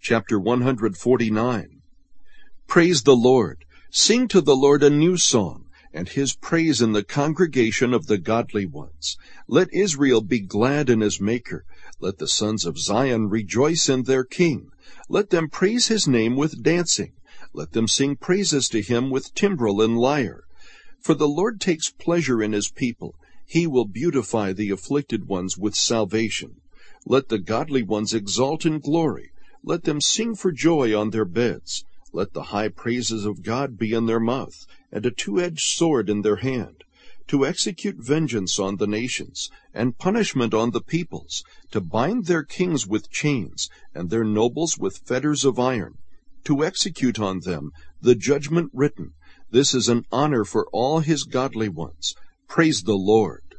Chapter 149. Praise the Lord. Sing to the Lord a new song, and his praise in the congregation of the godly ones. Let Israel be glad in his Maker. Let the sons of Zion rejoice in their King. Let them praise his name with dancing. Let them sing praises to him with timbrel and lyre. For the Lord takes pleasure in his people. He will beautify the afflicted ones with salvation. Let the godly ones exult in glory. Let them sing for joy on their beds. Let the high praises of God be in their mouth, and a two-edged sword in their hand, to execute vengeance on the nations, and punishment on the peoples, to bind their kings with chains, and their nobles with fetters of iron, to execute on them the judgment written. This is an honor for all his godly ones. Praise the Lord.